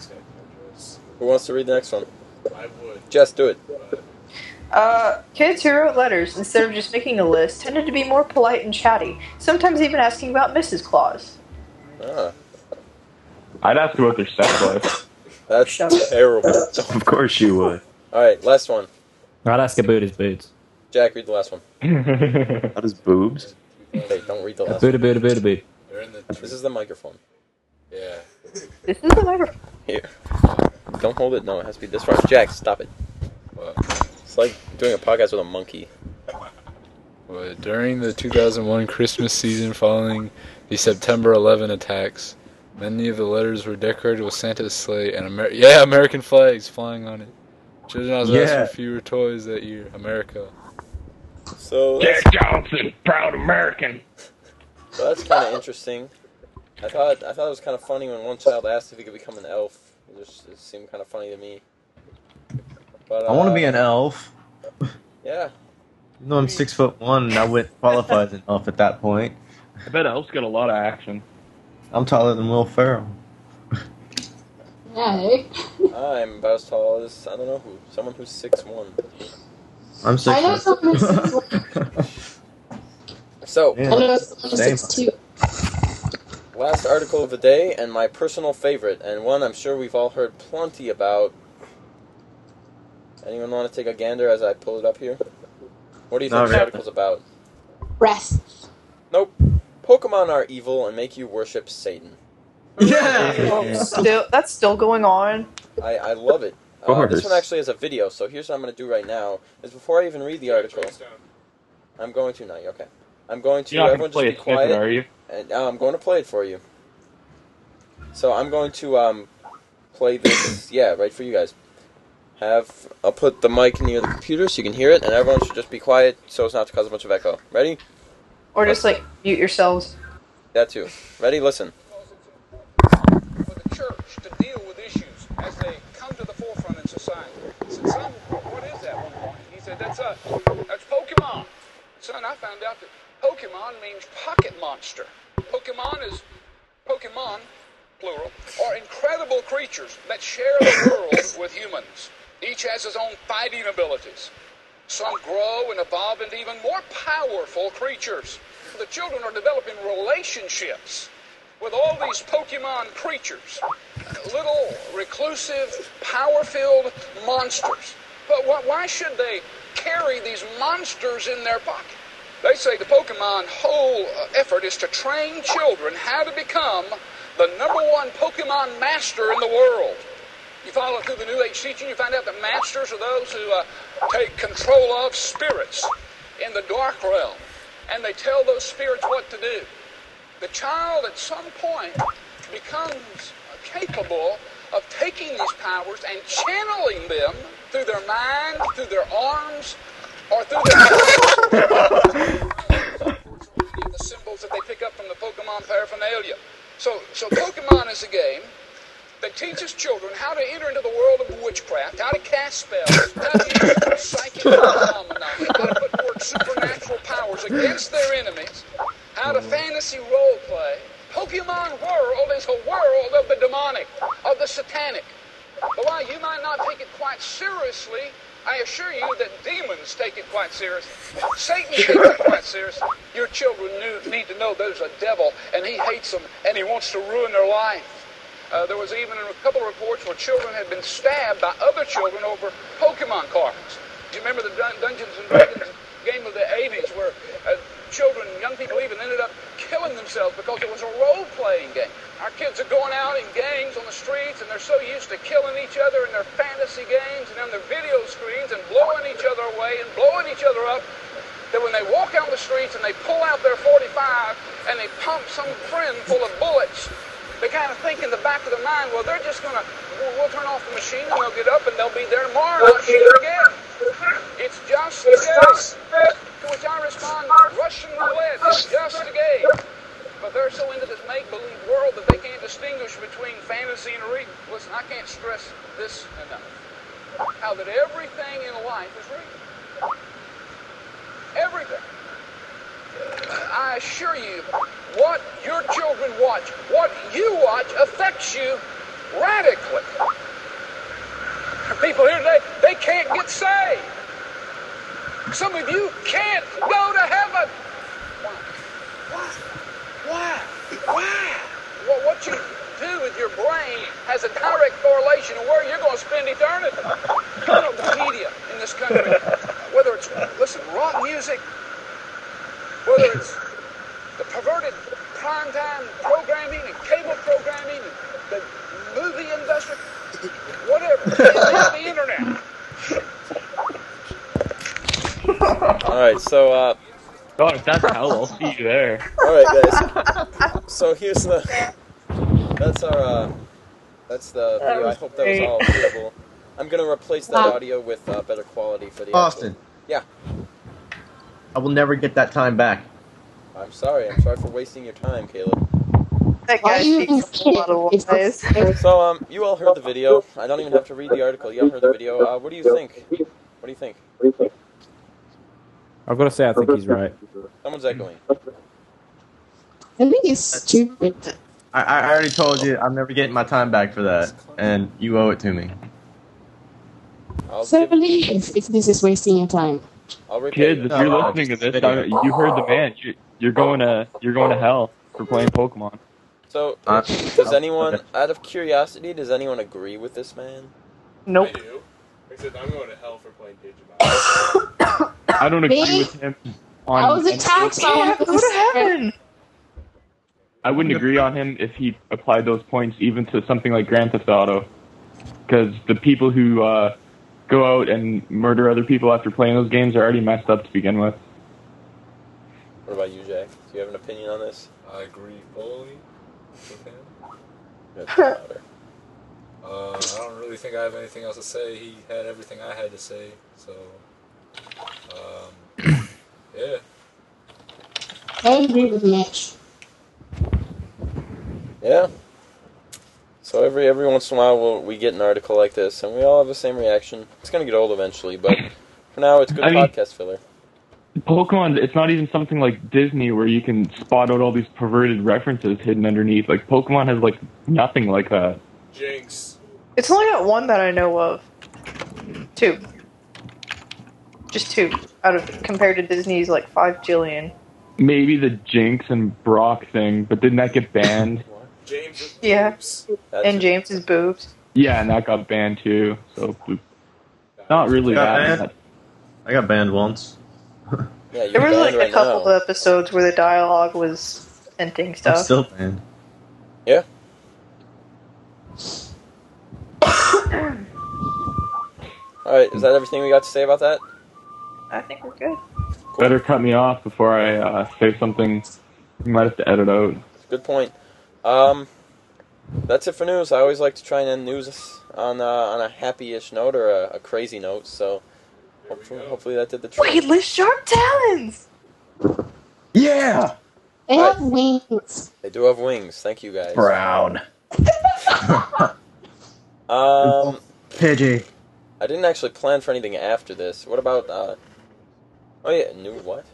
Who wants to read the next one? I would. Jess, do it. Uh, kids who wrote letters, instead of just making a list, tended to be more polite and chatty, sometimes even asking about Missus Claus. Ah, I'd ask about their sex life. that's Shut up. terrible. Of course you would. Alright, last one. I'd ask about his boots. Jack, read the last one. Not his boobs. Hey, don't read the A last boot, a one. boot, a boot, a boot. They're in the This is the microphone. yeah. This is the microphone. Here. Don't hold it. No, it has to be this far. Jack, stop it. What? It's like doing a podcast with a monkey. Well, during the two thousand one Christmas season following the September eleventh attacks, many of the letters were decorated with Santa's sleigh and Amer- yeah, American flags flying on it. Children also asked Yeah. for fewer toys that year. America. So Jack that's, Johnson, proud American. so that's kind of interesting. I thought I thought it was kind of funny when one child asked if he could become an elf. It just it seemed kind of funny to me. But, uh, I want to be an elf. Yeah. Even though I'm six foot one, and I wouldn't qualify as an elf at that point. I bet elves got a lot of action. I'm taller than Will Ferrell. Yeah, eh? I'm about as tall as, I don't know who, someone who's six one. I'm six I know foot. someone who's six one. So, Yeah. I know someone who's Same. six two. last article of the day, and my personal favorite, and one I'm sure we've all heard plenty about. Anyone want to take a gander as I pull it up here? What do you think Not this really. article's about? Breath. Nope. Pokemon are evil and make you worship Satan. Yeah! Well, still, that's still going on. I, I love it. Uh, this one actually has a video, so here's what I'm going to do right now. Is before I even read the article, I'm going to now. Okay, I'm going to. You're not going everyone to play a just be snippet, quiet. are you? And uh, I'm going to play it for you. So I'm going to um, play this. Yeah, right for you guys. Have I'll put the mic near the computer so you can hear it, and everyone should just be quiet so as not to cause a bunch of echo. Ready? Or just like mute yourselves. That too. Ready? Listen. For the church to deal with issues as they come to the forefront in society. I said, son, what is that? One point. He said, that's uh, that's Pokemon. Son, I found out that Pokemon means pocket monster. Pokemon is Pokemon, plural, are incredible creatures that share the world with humans. Each has his own fighting abilities. Some grow and evolve into even more powerful creatures. The children are developing relationships with all these Pokemon creatures. Little, reclusive, power-filled monsters. But why should they carry these monsters in their pocket? They say the Pokemon whole effort is to train children how to become the number one Pokemon master in the world. You follow through the New Age teaching, you find out that masters are those who uh, take control of spirits in the dark realm. And they tell those spirits what to do. The child at some point becomes capable of taking these powers and channeling them through their mind, through their arms, or through their the symbols that they pick up from the Pokemon paraphernalia. So, so Pokemon is a game that teaches children how to enter into the world of witchcraft, how to cast spells, how to use psychic phenomena, how to put forth supernatural powers against their enemies, how to fantasy role play. Pokemon world is a world of the demonic, of the satanic. But while you might not take it quite seriously, I assure you that demons take it quite seriously. Satan takes it quite seriously. Your children need to know there's a devil, and he hates them, and he wants to ruin their life. Uh, there was even a couple of reports where children had been stabbed by other children over Pokemon cards. Do you remember the Dun- Dungeons and Dragons game of the eighties where uh, children, young people even ended up killing themselves because it was a role-playing game? Our kids are going out in gangs on the streets, and they're so used to killing each other in their fantasy games and on their video screens and blowing each other away and blowing each other up that when they walk out the streets and they pull out their forty-five and they pump some friend full of bullets, they kind of think in the back of their mind, well, they're just going to, we'll, we'll turn off the machine and they'll get up and they'll be there tomorrow and not shoot again. It's just a game. To which I respond, Russian roulette is just a game. But they're so into this make-believe world that they can't distinguish between fantasy and real. Listen, I can't stress this enough. How that everything in life is real. Everything. I assure you, what your children watch, what you watch, affects you radically. People here today, they can't get saved. Some of you can't go to heaven. Why? Why? Why? Well, what you do with your brain has a direct correlation to where you're going to spend eternity. You know, the media in this country, whether it's, listen, rock music, whether it's the perverted primetime programming and cable programming and the movie industry, whatever, it's the internet. All right, so, uh... God, if that's hell, I'll see you there. All right, guys. So here's the... That's our, uh... That's the video. I hope that was all agreeable. I'm going to replace that audio with uh, better quality for the... Austin. Yeah. I will never get that time back. I'm sorry. I'm sorry for wasting your time, Caleb. That guy speaks a lot of lies. So, um, you all heard the video. I don't even have to read the article. You all heard the video. Uh, what do you think? What do you think? I've got to say, I think he's right. Someone's echoing. I think he's stupid. I, I already told you I'm never getting my time back for that, and you owe it to me. I'll So I give, believe if this is wasting your time. I'll repeat Kids, it. if you're listening to this, I, you heard the man. You, you're going to you're going to hell for playing Pokemon. So, Uh, does anyone, out of curiosity, does anyone agree with this man? Nope. I do. Except I'm going to hell for playing Digimon. I don't agree Me? with him on. I was attacked by one Yeah, of go to heaven. I wouldn't agree on him if he applied those points even to something like Grand Theft Auto, because the people who uh, go out and murder other people after playing those games are already messed up to begin with. What about you, Jack? Do you have an opinion on this? I agree fully with him. Uh, I don't really think I have anything else to say. He had everything I had to say, so um, yeah. I agree with Mitch. Yeah. So every every once in a while we'll, we get an article like this, and we all have the same reaction. It's gonna get old eventually, but for now it's good I mean, podcast filler. Pokemon, it's not even something like Disney where you can spot out all these perverted references hidden underneath. Like, Pokemon has, like, nothing like that. Jinx. It's only got one that I know of. Two. Just two. Out of compared to Disney's, like, five jillion. Maybe the Jinx and Brock thing, but didn't that get banned? James. Yeah. Oops. And James's boobs. Yeah, and that got banned too. So, not really Got that banned? bad. I got banned once. Yeah, There was, like, right a couple now. of episodes where the dialogue was hinting stuff. I'm still banned. Yeah. Alright, is that everything we got to say about that? I think we're good. Better cut me off before I uh, say something you might have to edit out. Good point. Um, that's it for news. I always like to try and end news on uh, on a happy-ish note or a, a crazy note, so hopefully, hopefully that did the trick. Weightless shark talons! Yeah! They Right. have wings. They do have wings. Thank you, guys. Brown. Um, Pidgey. I didn't actually plan for anything after this. What about, uh... Oh, yeah, new what?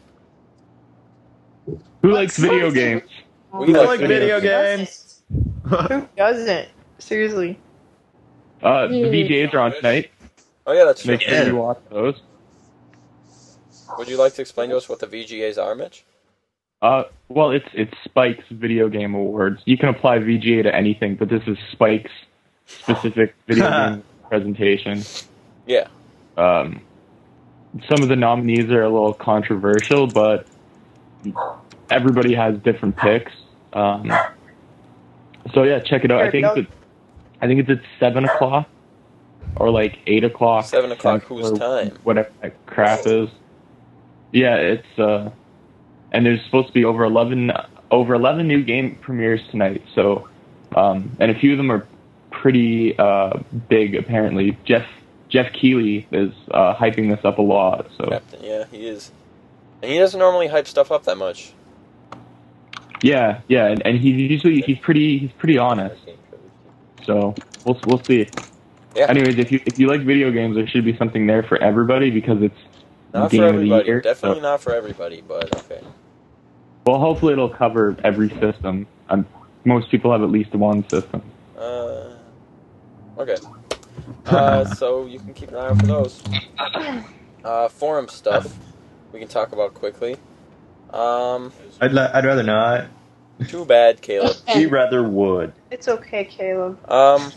Who likes video games? We I like video games. Who doesn't? Seriously. Uh, the V G As are on tonight. Oh, yeah, that's true. Make sure you watch those. Would you like to explain to us what the V G As are, Mitch? Uh, well, it's it's Spike's Video Game Awards. You can apply V G A to anything, but this is Spike's specific video game presentation. Yeah. Um, some of the nominees are a little controversial, but everybody has different picks. Um, so yeah, check it out. I think it's at, I think it's at seven o'clock or like eight o'clock. Seven o'clock Central, whose time? Whatever that crap is. Yeah, it's uh, and there's supposed to be over eleven over eleven new game premieres tonight. So, um, and a few of them are pretty uh big apparently. Jeff Jeff Keighley is uh, hyping this up a lot. So Captain, yeah, he is. And he doesn't normally hype stuff up that much. yeah, yeah, and, and he's usually he's pretty he's pretty honest. So we'll we'll see. Yeah. Anyways, if you if you like video games, there should be something there for everybody because it's Not game for of the everybody. year. Definitely so- not for everybody, but okay. Well, hopefully it'll cover every system. Um, most people have at least one system. Uh, okay. Uh, so you can keep an eye out for those. Uh, forum stuff we can talk about quickly. Um, I'd li- I'd rather not. too bad, Caleb. He rather would. It's okay, Caleb. Um,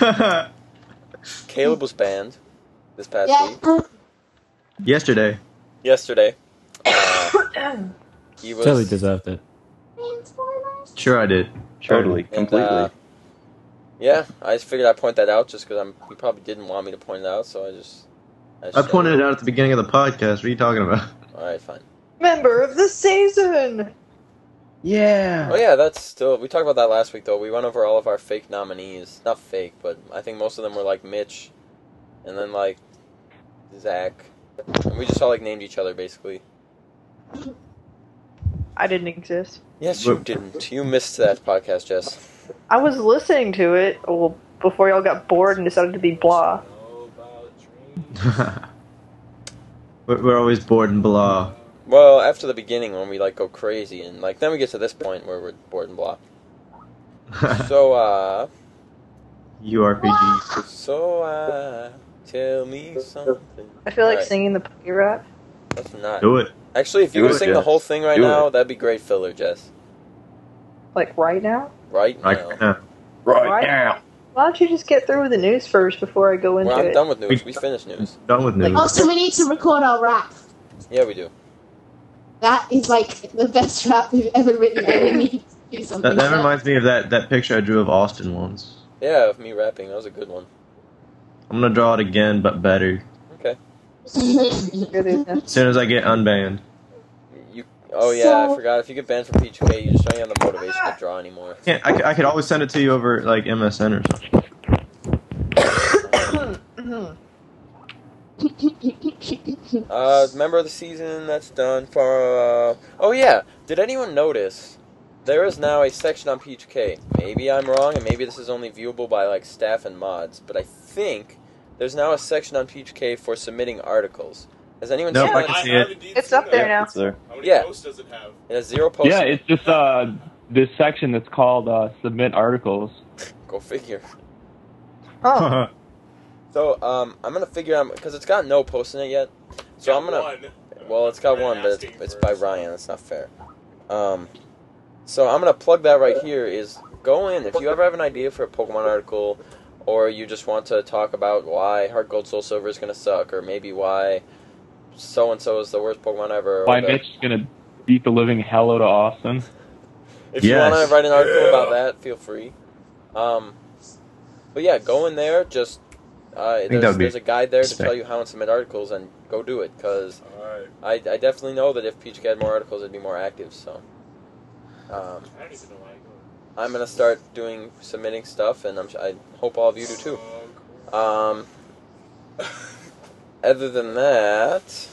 Caleb was banned this past week. Yeah. Yesterday. Yesterday. Uh, he was Totally deserved it. Sure, I did. Totally. and, Completely. uh, yeah, I just figured I'd point that out just because I'm. You probably didn't want me to point it out, so I just. I, just I pointed it out at the beginning of the podcast. What are you talking about? All right, fine. Member of the season! Yeah. Oh yeah, that's still. We talked about that last week though. We went over all of our fake nominees. Not fake, but I think most of them were like Mitch, and then like Zach, and we just all like named each other basically. I didn't exist. Yes, you didn't. You missed that podcast, Jess. I was listening to it well, before y'all got bored and decided to be blah. we're, we're always bored and blah. Well, after the beginning when we like go crazy and like then we get to this point where we're bored and blah. So uh. U R P G. So uh, tell me something. I feel like Alright. singing the pookie rap. That's not. Do it. Actually, if you Do would it, sing the Jess. whole thing right Do now, it. that'd be great filler, Jess. Like right now? Right now. Right now. Right, Right. now. Why don't you just get through with the news first before I go into Well, I'm it? done with news. We finished news. Done with news. Oh, so we need to record our rap. Yeah, we do. That is like the best rap we've ever written, and we need to do something. That, that like reminds me of that, that picture I drew of Austin once. Yeah, of me rapping. That was a good one. I'm gonna draw it again, but better. Okay. As soon as I get unbanned. You Oh yeah, So- I forgot. If you get banned from P two K, you just don't have the motivation to draw anymore. Yeah, I, c- I could always send it to you over like M S N or something. Uh, member of the season, that's done for, uh... Oh yeah, did anyone notice? There is now a section on P H K. Maybe I'm wrong, and maybe this is only viewable by, like, staff and mods, but I think there's now a section on P H K for submitting articles. Has anyone Nope, seen I that? can see I have it. indeed It's seen up there that. now. It's there. How many Yeah. posts does it have? It has zero posts. Yeah, it's just uh this section that's called uh, submit articles. Go figure. Huh. So, um, I'm gonna figure out, because it's got no post in it yet, so Got I'm gonna... one. Well, it's got I've been one, but it's, asking it's for by it, so- Ryan. That's not fair. Um, so I'm gonna plug that right here. Is go in if you ever have an idea for a Pokemon article, or you just want to talk about why Heart Gold Soul Silver is gonna suck, or maybe why so and so is the worst Pokemon ever. or Why the- Mitch is gonna beat the living hell out of Austin. If you Yes. want to write an article Yeah. about that, feel free. Um, but yeah, go in there. Just uh, that there's, would be there's a guide there to sick. tell you how to submit articles, and go do it. Because Alright. I, I definitely know that if P H K had more articles, it'd be more active. So um, I don't even know why I go. I'm gonna start doing submitting stuff, and I'm, I hope all of you do too. Oh, Um, other than that,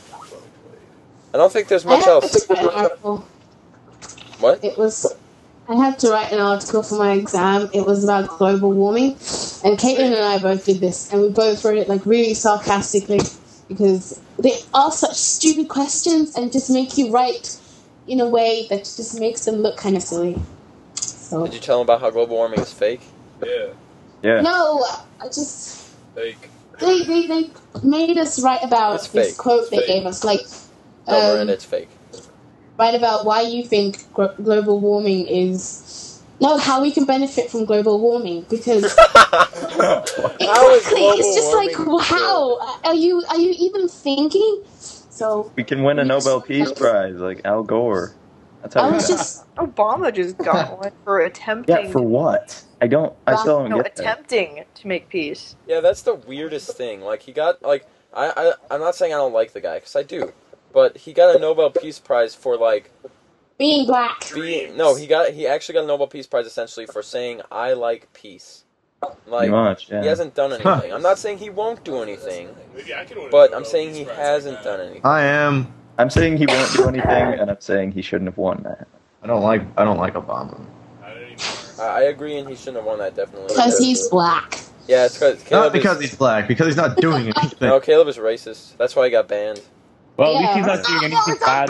I don't think there's I much had else. to write an article. What? It was. I had to write an article for my exam. It was about global warming, and Caitlin and I both did this, and we both wrote it like really sarcastically because they ask such stupid questions and just make you write in a way that just makes them look kind of silly. So Did you tell them about how global warming is fake? Yeah. Yeah. no, I just Fake. they they, they made us write about It's this fake. quote It's they fake. gave us, like No, um, Miranda, it's fake. write about why you think gro- global warming is no how we can benefit from global warming because How is exactly global it's just like warming wow are you are you even thinking so We can win a Nobel Peace Prize like Al Gore. That's how I we was got. just Obama just got one for attempting. Yeah, for what? I don't. I still don't no, get that. attempting to make peace. Yeah, that's the weirdest thing. Like, he got, like, I, I, I'm not saying I don't like the guy, because I do. But he got a Nobel Peace Prize for, like, being black. being, no, he got, he actually got a Nobel Peace Prize, essentially, for saying, I like peace. Like, Pretty much, yeah. he hasn't done anything. I'm not saying he won't do anything, Maybe I can win a but Nobel I'm saying Peace he Prize hasn't like that. done anything. I am. I'm saying he won't do anything, and I'm saying he shouldn't have won that. I don't like. I don't like Obama. Not anymore. I, I agree, and he shouldn't have won that, definitely. Because he's black. Yeah, it's because Not Caleb because is, he's black. Because he's not doing anything. no, Caleb is racist. That's why he got banned. Well, at least Yeah. he's not doing anything bad.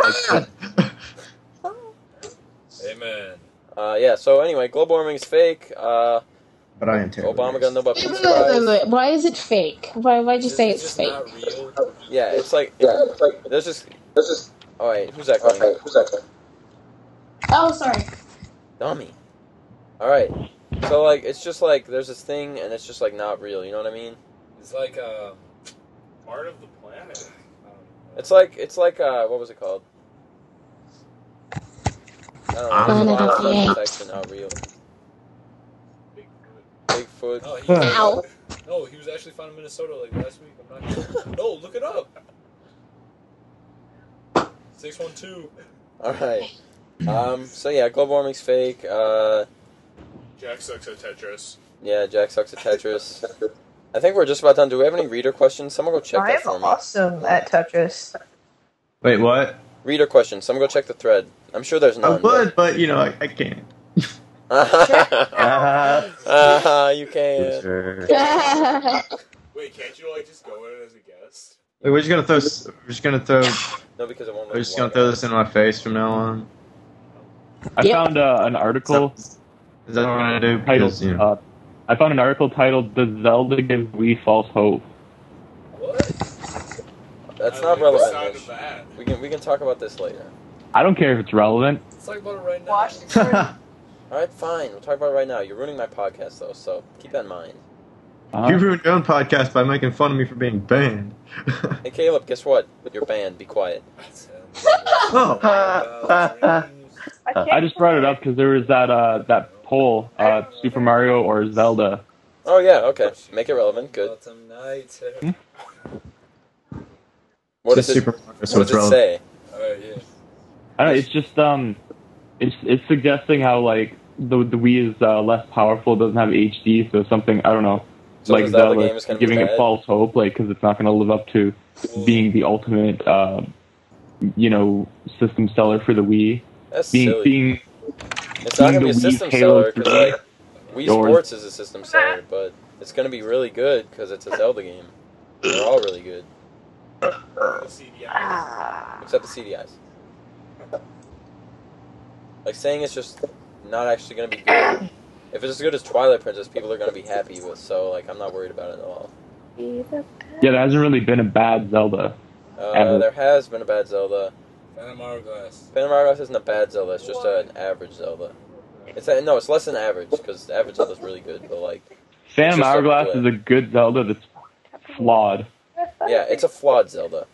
Like, Amen. Uh, yeah, so anyway, global warming is fake. Uh, But I am terrible. Obama got a Nobel Wait, Peace wait, wait, wait, Prize. wait. Why is it fake? Why why'd you say it's just fake? not real. Yeah, it's like, yeah, it's like, there's just, there's just, oh wait, who's that calling? Who's that calling? Oh, sorry. Dummy. Alright, so like, it's just like, there's this thing, and it's just like not real, you know what I mean? It's like um, part of the planet. It's like, it's like, uh, what was it called? I don't know, Planet there's a lot of of the stuff Apes. that's actually not real. Bigfoot. Bigfoot. No, he, Ow. no, he was actually found in Minnesota like last week. I'm not. No, look it up. Six one two. Alright. Um, so yeah, global warming's fake, uh, Jack sucks at Tetris. yeah, Jack sucks at Tetris. I think we're just about done. Do we have any reader questions? Someone go check I that am for me. awesome at Tetris. Wait, what? Reader questions. Someone go check the thread. I'm sure there's I none. would, but you know, I, I can't. Ah, you can. Sure. Wait, can't you like just go in as a guest? Wait, we're just gonna throw. s- We're just gonna throw. No, because it won't. We're just gonna throw this in my face from now on. I Yep. found uh, an article Is that what we're gonna do? titled. Because, you know, Uh, I found an article titled "Does Zelda Give Wii False Hope?" What? That's I not like the relevant. sound Mitch. of that. We can we can talk about this later. I don't care if it's relevant. Let's talk about it right now. Watch the All right, fine. We'll talk about it right now. You're ruining my podcast though, so keep that in mind. Uh, you ruined your own podcast by making fun of me for being banned. Hey Caleb, guess what? You're banned. Be quiet. Oh. I, I can't just brought it up because there was that uh, that poll, uh, Super Mario or Zelda. Oh yeah, okay. Make it relevant. Good. Autumn night. What It's does it? Super Mario, so what it's does it relevant. say? Alright, yeah. I don't know, it's just um, it's it's suggesting how like the the Wii is uh, less powerful, doesn't have H D, so something I don't know, So like the Zelda Zelda game is gonna giving be it bad? false hope, like because it's not going to live up to being the ultimate, uh, you know, system seller for the Wii. That's being silly. being It's not being gonna be a the Wii's system Halo seller because three. like Wii Or- Sports is a system seller, but it's gonna be really good because it's a Zelda game. They're all really good, except the C D Is. Like saying it's just not actually gonna be good. If it's as good as Twilight Princess, people are gonna be happy with. So like, I'm not worried about it at all. Yeah, there hasn't really been a bad Zelda. Uh, Ever. there has been a bad Zelda. Phantom Hourglass. Phantom Hourglass isn't a bad Zelda. It's just an average Zelda. It's a, no, it's less than average because average Zelda's really good. But like, Phantom just a Hourglass blip. is a good Zelda that's flawed. yeah, it's a flawed Zelda.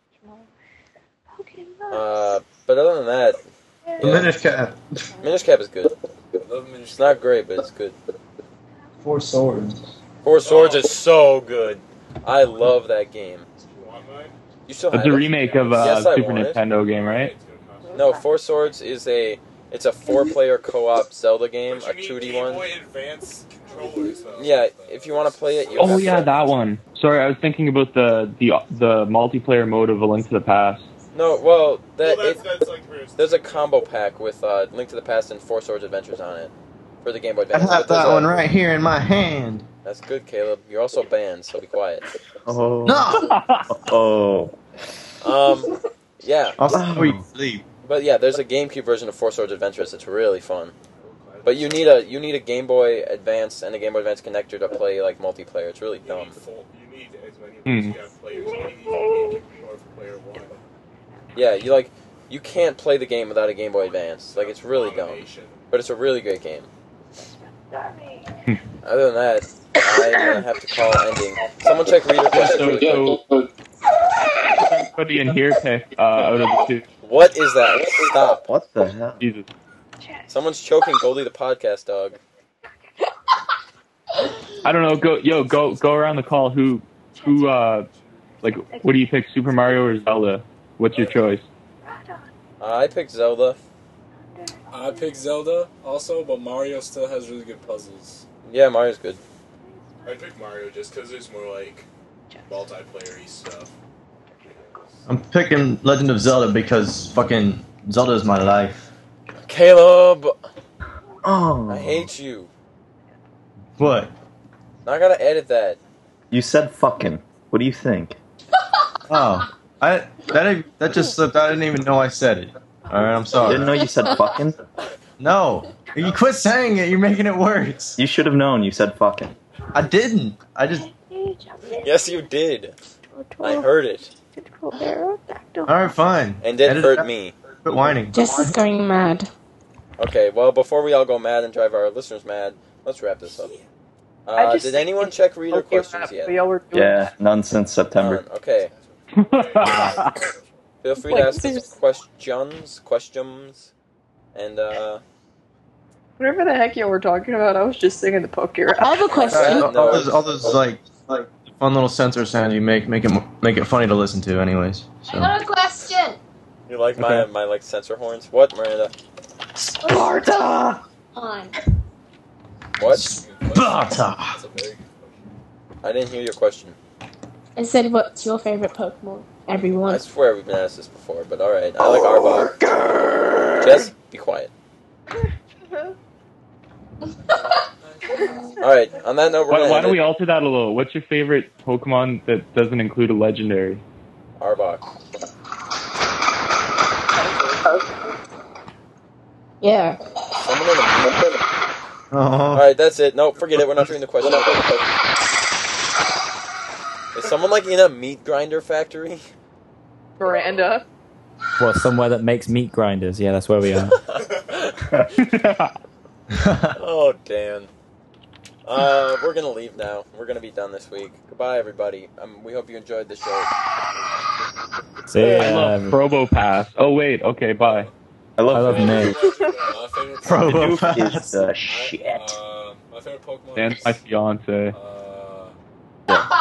Uh, but other than that, The Minish Cap. Minish Cap is good. Love Minish It's not great, but it's good. Four swords. Four Swords is so good. I love that game. You still It's have a it? remake of a Yes, I Super want it. Nintendo game, right? No, Four Swords is a it's a four-player co-op Zelda game, But a you two need D Game one. Boy Advance controllers, though. Yeah, if you want to play it, you Oh have yeah, to. that one. Sorry, I was thinking about the the the multiplayer mode of A Link to the Past. No, well, that Well, that's, it, that's like real- there's a combo pack with uh, Link to the Past and Four Swords Adventures on it for the Game Boy I Advance. have But there's that a- one right here in my hand. That's good, Caleb. You're also banned, so be quiet. Oh. No! Oh. Um, yeah, Also, we sleep. but yeah, there's a GameCube version of Four Swords Adventures. It's really fun. But you need a you need a Game Boy Advance and a Game Boy Advance connector to play like multiplayer. It's really You dumb. need, full, you need as many of Hmm. these you have players. You need more for player one. Yeah, you like you can't play the game without a Game Boy Advance. Like it's really dumb, Abomination. but it's a really great game. Other than that, I'm gonna have to call ending. Someone check reader questions So, really quick. so everybody in here pick uh, out of the two. What is that? Stop! What the hell? Jesus. Someone's choking Goldie the podcast dog. I don't know. Go, yo, go, go around the call. Who, who, uh, like, what do you pick? Super Mario or Zelda? What's your choice? Uh, I picked Zelda. I picked Zelda also, but Mario still has really good puzzles. Yeah, Mario's good. I picked Mario just because there's more like multiplayer-y stuff. I'm picking Legend of Zelda because fucking Zelda is my life. Caleb, Oh. I hate you. What? Now I gotta edit that. You said fucking. What do you think? Oh, I that that just slipped. I didn't even know I said it. All right, I'm You sorry. didn't know you said fucking? No, you quit saying it. You're making it worse. You should have known you said fucking. I didn't. I just. Yes, you did. I heard it, All right, fine. and it Edit hurt out. me. Quit whining. Jess is going mad. Okay, well, before we all go mad and drive our listeners mad, let's wrap this up. I Uh, just did think anyone it's check reader okay questions rap, yet? but y'all were doing Yeah, none since September. None. Okay. Feel free to Like, ask us there's- questions, questions, and uh, Whatever the heck y'all were talking about, I was just singing the Poke rap. I have a question. all, all those, all those like like fun little sensor sounds you make make it make it funny to listen to, anyways. So. I got a question. you like my Okay. my like sensor horns? What, Miranda? Sparta. On. What? Sparta. That's a very good I didn't hear your question. I said, what's your favorite Pokemon? Everyone. I swear we've been asked this before, but all right. I like Arbok. Jess, be quiet. All right. On that note, we're Why, gonna why end don't we it. alter that a little? What's your favorite Pokemon that doesn't include a legendary? Arbok. Yeah. Someone in the Oh. All right, that's it. No, forget it. We're not doing the question. Is someone like in a meat grinder factory? Miranda. What, somewhere that makes meat grinders? Yeah, that's where we are. Oh, Dan. Uh, we're gonna leave now. We're gonna be done this week. Goodbye, everybody. Um, we hope you enjoyed the show. See ya. I love Probo Pass. Oh wait, okay, bye. I love, I love Nick. My favorite Probo Nuke is Pass. the shit. Uh, my favorite Pokemon And is, my fiance. uh, Yeah.